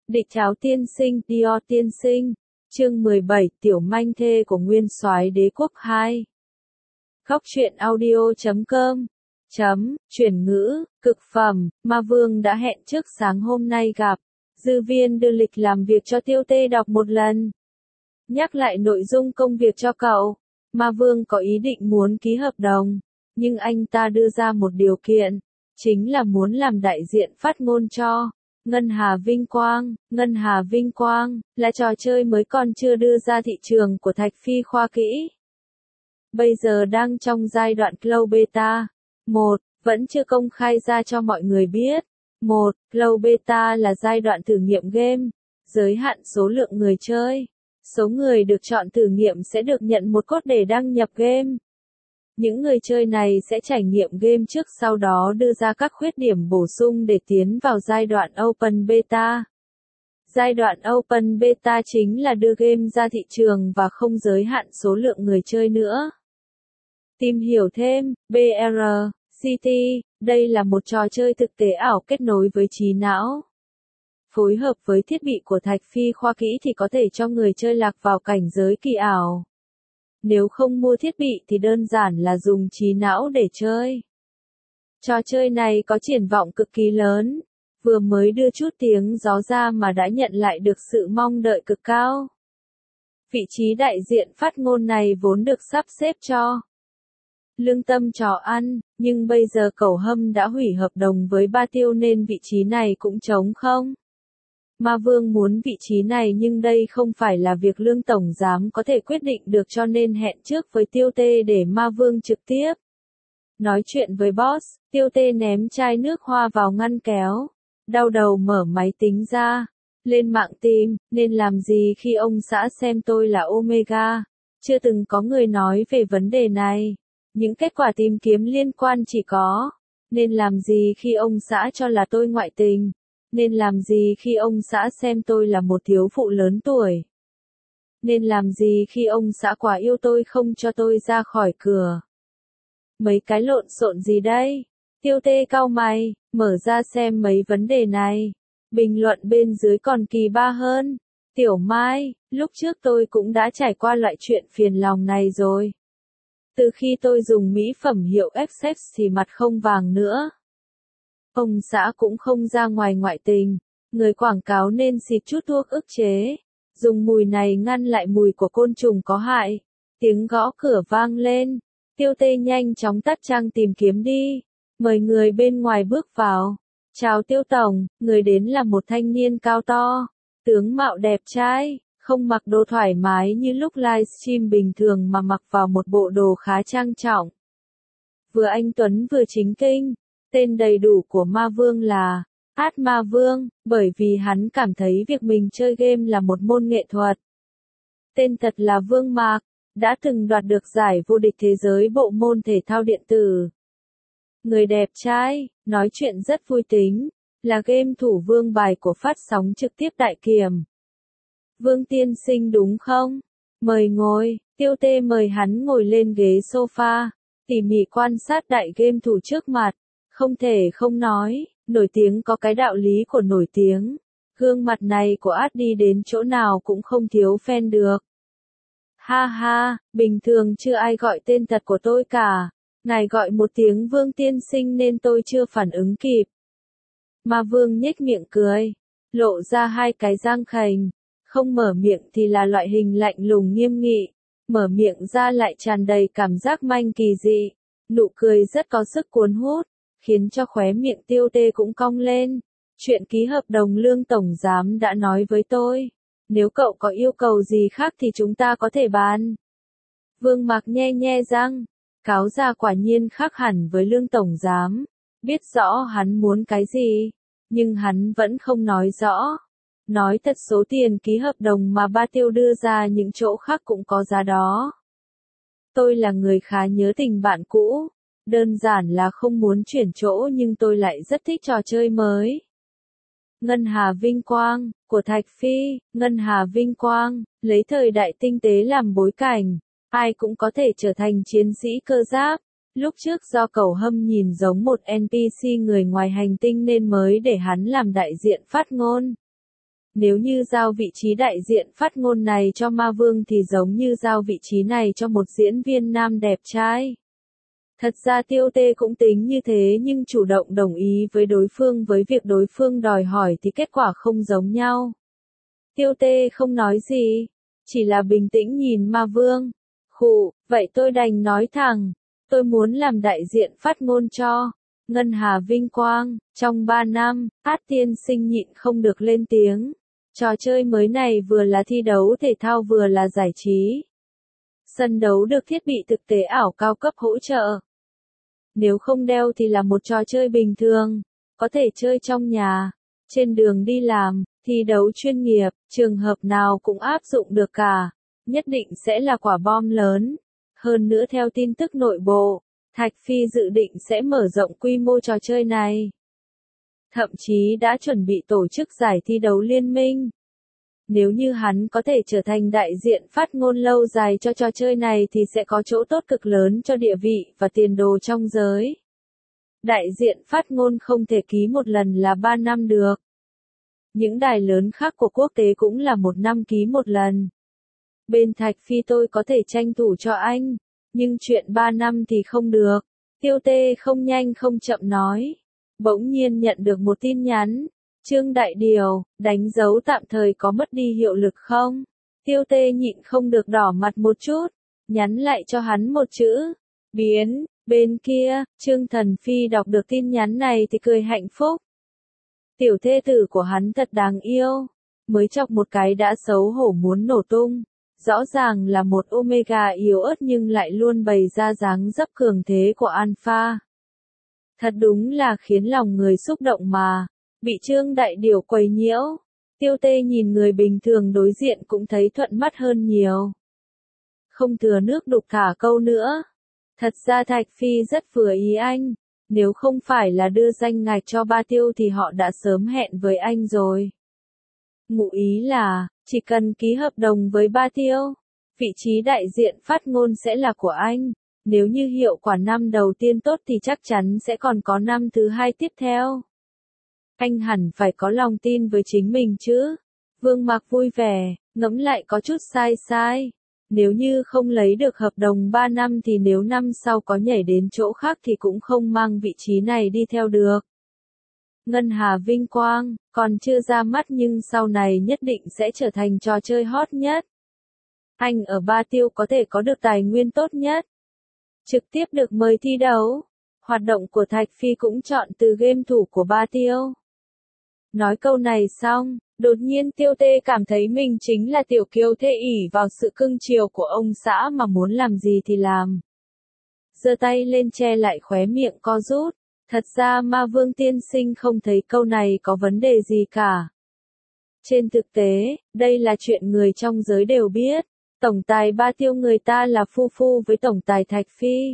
Địch Cháo tiên sinh, Dior tiên sinh. Chương 17, tiểu manh thê của nguyên soái đế quốc 2. Góc truyện audio.com. Chuyển ngữ, cực phẩm, Ma Vương đã hẹn trước sáng hôm nay gặp. Dư viên đưa lịch làm việc cho Tiêu Tê đọc một lần. Nhắc lại nội dung công việc cho cậu. Ma Vương có ý định muốn ký hợp đồng, nhưng anh ta đưa ra một điều kiện, chính là muốn làm đại diện phát ngôn cho Ngân Hà Vinh Quang. Ngân Hà Vinh Quang là trò chơi mới còn chưa đưa ra thị trường của Thạch Phi khoa kỹ. Bây giờ đang trong giai đoạn Cloud Beta 1, vẫn chưa công khai ra cho mọi người biết. Cloud Beta là giai đoạn thử nghiệm game, giới hạn số lượng người chơi. Số người được chọn thử nghiệm sẽ được nhận một code để đăng nhập game. Những người chơi này sẽ trải nghiệm game trước sau đó đưa ra các khuyết điểm bổ sung để tiến vào giai đoạn Open Beta. Giai đoạn Open Beta chính là đưa game ra thị trường và không giới hạn số lượng người chơi nữa. Tìm hiểu thêm, BR City, đây là một trò chơi thực tế ảo kết nối với trí não. Phối hợp với thiết bị của Thạch Phi khoa kỹ thì có thể cho người chơi lạc vào cảnh giới kỳ ảo. Nếu không mua thiết bị thì đơn giản là dùng trí não để chơi. Trò chơi này có triển vọng cực kỳ lớn, vừa mới đưa chút tiếng gió ra mà đã nhận lại được sự mong đợi cực cao. Vị trí đại diện phát ngôn này vốn được sắp xếp cho Lương Tâm Trò Ăn, nhưng bây giờ Cẩu Hâm đã hủy hợp đồng với Ba Tiêu nên vị trí này cũng trống không. Ma Vương muốn vị trí này nhưng đây không phải là việc Lương Tổng Giám có thể quyết định được cho nên hẹn trước với Tiêu Tê để Ma Vương trực tiếp nói chuyện với boss. Tiêu Tê ném chai nước hoa vào ngăn kéo, đau đầu mở máy tính ra, lên mạng tìm, nên làm gì khi ông xã xem tôi là Omega. Chưa từng có người nói về vấn đề này. Những kết quả tìm kiếm liên quan chỉ có, nên làm gì khi ông xã cho là tôi ngoại tình. Nên làm gì khi ông xã xem tôi là một thiếu phụ lớn tuổi. Nên làm gì khi ông xã quá yêu tôi không cho tôi ra khỏi cửa. Mấy cái lộn xộn gì đây? Tiêu Tê cau mày, mở ra xem mấy vấn đề này. Bình luận bên dưới còn kỳ ba hơn. Tiểu Mai, lúc trước tôi cũng đã trải qua loại chuyện phiền lòng này rồi. Từ khi tôi dùng mỹ phẩm hiệu Essex thì mặt không vàng nữa. Ông xã cũng không ra ngoài ngoại tình, người quảng cáo nên xịt chút thuốc ức chế. Dùng mùi này ngăn lại mùi của côn trùng có hại. Tiếng gõ cửa vang lên. Tiêu Tê nhanh chóng tắt trang tìm kiếm đi. Mời người bên ngoài bước vào. Chào Tiêu Tổng, người đến là một thanh niên cao to, tướng mạo đẹp trai, không mặc đồ thoải mái như lúc livestream bình thường mà mặc vào một bộ đồ khá trang trọng. Vừa anh tuấn vừa chính kinh. Tên đầy đủ của Ma Vương là Ma Vương, bởi vì hắn cảm thấy việc mình chơi game là một môn nghệ thuật. Tên thật là Vương Mạc, đã từng đoạt được giải vô địch thế giới bộ môn thể thao điện tử. Người đẹp trai, nói chuyện rất vui tính, là game thủ vương bài của phát sóng trực tiếp Đại Kiềm. Vương tiên sinh đúng không? Mời ngồi. Tiêu Tê mời hắn ngồi lên ghế sofa, tỉ mỉ quan sát đại game thủ trước mặt. Không thể không nói, nổi tiếng có cái đạo lý của nổi tiếng. Gương mặt này của đi đến chỗ nào cũng không thiếu fan được. Ha ha, bình thường chưa ai gọi tên thật của tôi cả. Ngài gọi một tiếng Vương tiên sinh nên tôi chưa phản ứng kịp. Ma Vương nhếch miệng cười, lộ ra hai cái răng khènh. Không mở miệng thì là loại hình lạnh lùng nghiêm nghị, mở miệng ra lại tràn đầy cảm giác manh kỳ dị. Nụ cười rất có sức cuốn hút, khiến cho khóe miệng Tiêu Tê cũng cong lên. Chuyện ký hợp đồng Lương Tổng Giám đã nói với tôi. Nếu cậu có yêu cầu gì khác thì chúng ta có thể bàn. Vương Mạc nhe nhe răng, cáo già quả nhiên khác hẳn với Lương Tổng Giám. Biết rõ hắn muốn cái gì, nhưng hắn vẫn không nói rõ. Nói thật số tiền ký hợp đồng mà Ba Tiêu đưa ra những chỗ khác cũng có giá đó. Tôi là người khá nhớ tình bạn cũ. Đơn giản là không muốn chuyển chỗ nhưng tôi lại rất thích trò chơi mới. Ngân Hà Vinh Quang, của Thạch Phi. Ngân Hà Vinh Quang, lấy thời đại tinh tế làm bối cảnh. Ai cũng có thể trở thành chiến sĩ cơ giáp. Lúc trước do Cẩu Hâm nhìn giống một NPC người ngoài hành tinh nên mới để hắn làm đại diện phát ngôn. Nếu như giao vị trí đại diện phát ngôn này cho Ma Vương thì giống như giao vị trí này cho một diễn viên nam đẹp trai. Thật ra Tiêu Tê cũng tính như thế nhưng chủ động đồng ý với đối phương với việc đối phương đòi hỏi thì kết quả không giống nhau. Tiêu Tê không nói gì, chỉ là bình tĩnh nhìn Ma Vương. Khụ, vậy tôi đành nói thẳng, tôi muốn làm đại diện phát ngôn cho Ngân Hà Vinh Quang. Trong 3 năm, Hát tiên sinh nhịn không được lên tiếng. Trò chơi mới này vừa là thi đấu thể thao vừa là giải trí. Sân đấu được thiết bị thực tế ảo cao cấp hỗ trợ. Nếu không đeo thì là một trò chơi bình thường, có thể chơi trong nhà, trên đường đi làm, thi đấu chuyên nghiệp, trường hợp nào cũng áp dụng được cả, nhất định sẽ là quả bom lớn. Hơn nữa theo tin tức nội bộ, Thạch Phi dự định sẽ mở rộng quy mô trò chơi này. Thậm chí đã chuẩn bị tổ chức giải thi đấu liên minh. Nếu như hắn có thể trở thành đại diện phát ngôn lâu dài cho trò chơi này thì sẽ có chỗ tốt cực lớn cho địa vị và tiền đồ trong giới. Đại diện phát ngôn không thể ký một lần là 3 năm được. Những đài lớn khác của quốc tế cũng là 1 năm ký một lần. Bên Thạch Phi tôi có thể tranh thủ cho anh, nhưng chuyện 3 năm thì không được. Tiêu Tê không nhanh không chậm nói. Bỗng nhiên nhận được một tin nhắn. Trương Đại Điều, đánh dấu tạm thời có mất đi hiệu lực không? Tiêu Tê nhịn không được đỏ mặt một chút, nhắn lại cho hắn một chữ, biến. Bên kia, Trương Thần Phi đọc được tin nhắn này thì cười hạnh phúc. Tiểu thê tử của hắn thật đáng yêu, mới chọc một cái đã xấu hổ muốn nổ tung. Rõ ràng là một Omega yếu ớt nhưng lại luôn bày ra dáng dấp cường thế của Alpha. Thật đúng là khiến lòng người xúc động mà. Bị Trương Đại Điều quấy nhiễu, Tiêu Tê nhìn người bình thường đối diện cũng thấy thuận mắt hơn nhiều. Không thừa nước đục thả câu nữa. Thật ra Thạch Phi rất vừa ý anh, nếu không phải là đưa danh ngạch cho Ba Tiêu thì họ đã sớm hẹn với anh rồi. Ngụ ý là, chỉ cần ký hợp đồng với Ba Tiêu, vị trí đại diện phát ngôn sẽ là của anh. Nếu như hiệu quả năm đầu tiên tốt thì chắc chắn sẽ còn có năm thứ hai tiếp theo. Anh hẳn phải có lòng tin với chính mình chứ. Vương Mạc vui vẻ, ngẫm lại có chút sai. Nếu như không lấy được hợp đồng 3 năm thì nếu năm sau có nhảy đến chỗ khác thì cũng không mang vị trí này đi theo được. Ngân Hà Vinh Quang, còn chưa ra mắt nhưng sau này nhất định sẽ trở thành trò chơi hot nhất. Anh ở Ba Tiêu có thể có được tài nguyên tốt nhất. Trực tiếp được mời thi đấu. Hoạt động của Thạch Phi cũng chọn từ game thủ của Ba Tiêu. Nói câu này xong, đột nhiên Tiêu Tê cảm thấy mình chính là tiểu kiều thê ỷ vào sự cưng chiều của ông xã mà muốn làm gì thì làm. Giơ tay lên che lại khóe miệng co rút. Thật ra Ma Vương tiên sinh không thấy câu này có vấn đề gì cả. Trên thực tế, đây là chuyện người trong giới đều biết. Tổng tài Ba Tiêu người ta là phu phu với tổng tài Thạch Phi.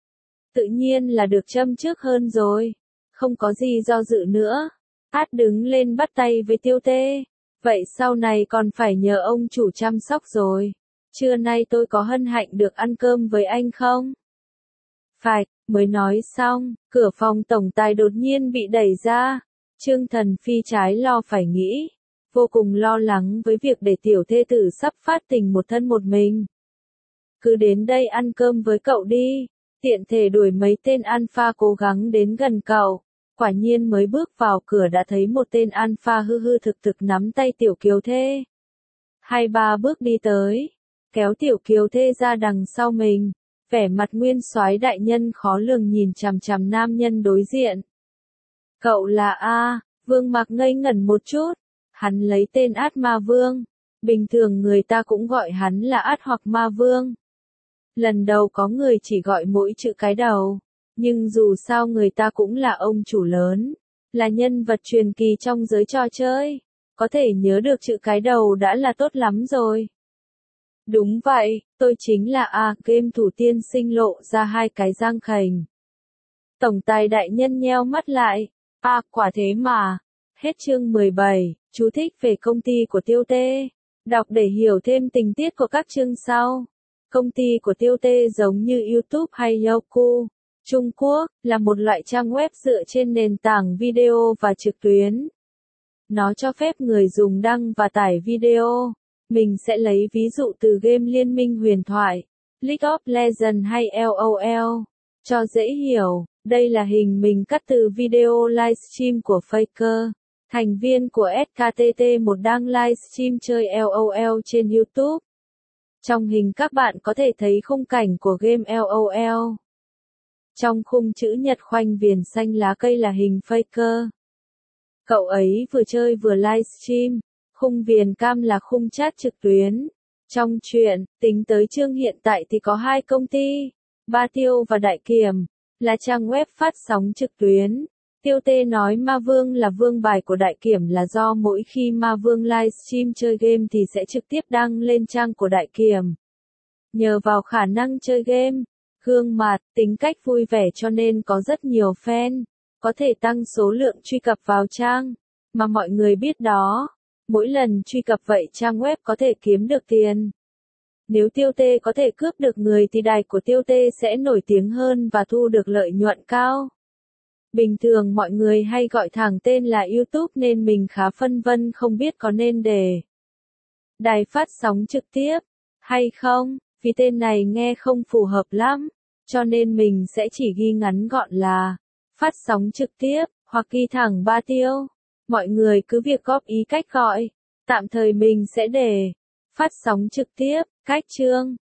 Tự nhiên là được châm trước hơn rồi. Không có gì do dự nữa. Hát đứng lên bắt tay với Tiêu Tê. Vậy sau này còn phải nhờ ông chủ chăm sóc rồi. Trưa nay tôi có hân hạnh được ăn cơm với anh không? Phải, mới nói xong, cửa phòng tổng tài đột nhiên bị đẩy ra. Trương Thần Phi trái lo phải nghĩ. Vô cùng lo lắng với việc để tiểu thê tử sắp phát tình một thân một mình. Cứ đến đây ăn cơm với cậu đi. Tiện thể đuổi mấy tên alpha cố gắng đến gần cậu. Quả nhiên mới bước vào cửa đã thấy một tên alpha hư hư thực thực nắm tay tiểu kiều thê. 2-3 bước đi tới, kéo tiểu kiều thê ra đằng sau mình, vẻ mặt nguyên soái đại nhân khó lường nhìn chằm chằm nam nhân đối diện. Cậu là A, Vương Mạc ngây ngẩn một chút, hắn lấy tên Át Ma Vương, bình thường người ta cũng gọi hắn là Át hoặc Ma Vương. Lần đầu có người chỉ gọi mỗi chữ cái đầu. Nhưng dù sao người ta cũng là ông chủ lớn, là nhân vật truyền kỳ trong giới trò chơi, có thể nhớ được chữ cái đầu đã là tốt lắm rồi. Đúng vậy, tôi chính là A, game thủ tiên sinh lộ ra 2 cái răng khểnh. Tổng tài đại nhân nheo mắt lại, quả thế mà. Hết chương 17, chú thích về công ty của Tiêu Tê. Đọc để hiểu thêm tình tiết của các chương sau. Công ty của Tiêu Tê giống như YouTube hay Youku. Trung Quốc, là một loại trang web dựa trên nền tảng video và trực tuyến. Nó cho phép người dùng đăng và tải video. Mình sẽ lấy ví dụ từ game Liên minh huyền thoại, League of Legends hay LOL. Cho dễ hiểu, đây là hình mình cắt từ video livestream của Faker, thành viên của SKTT1 đang livestream chơi LOL trên YouTube. Trong hình các bạn có thể thấy khung cảnh của game LOL. Trong khung chữ nhật khoanh viền xanh lá cây là hình Faker. Cậu ấy vừa chơi vừa livestream. Khung viền cam là khung chat trực tuyến. Trong truyện, tính tới chương hiện tại thì có 2 công ty, Ba Tiêu và Đại Kiểm, là trang web phát sóng trực tuyến. Tiêu Tê nói Ma Vương là vương bài của Đại Kiểm là do mỗi khi Ma Vương livestream chơi game thì sẽ trực tiếp đăng lên trang của Đại Kiểm. Nhờ vào khả năng chơi game, gương mặt, tính cách vui vẻ cho nên có rất nhiều fan, có thể tăng số lượng truy cập vào trang. Mà mọi người biết đó, mỗi lần truy cập vậy trang web có thể kiếm được tiền. Nếu Tiêu Tê có thể cướp được người thì đài của Tiêu Tê sẽ nổi tiếng hơn và thu được lợi nhuận cao. Bình thường mọi người hay gọi thẳng tên là YouTube nên mình khá phân vân không biết có nên để đài phát sóng trực tiếp hay không, vì tên này nghe không phù hợp lắm, cho nên mình sẽ chỉ ghi ngắn gọn là phát sóng trực tiếp, hoặc ghi thẳng Ba Tiêu. Mọi người cứ việc góp ý cách gọi, tạm thời mình sẽ để phát sóng trực tiếp, cách chương.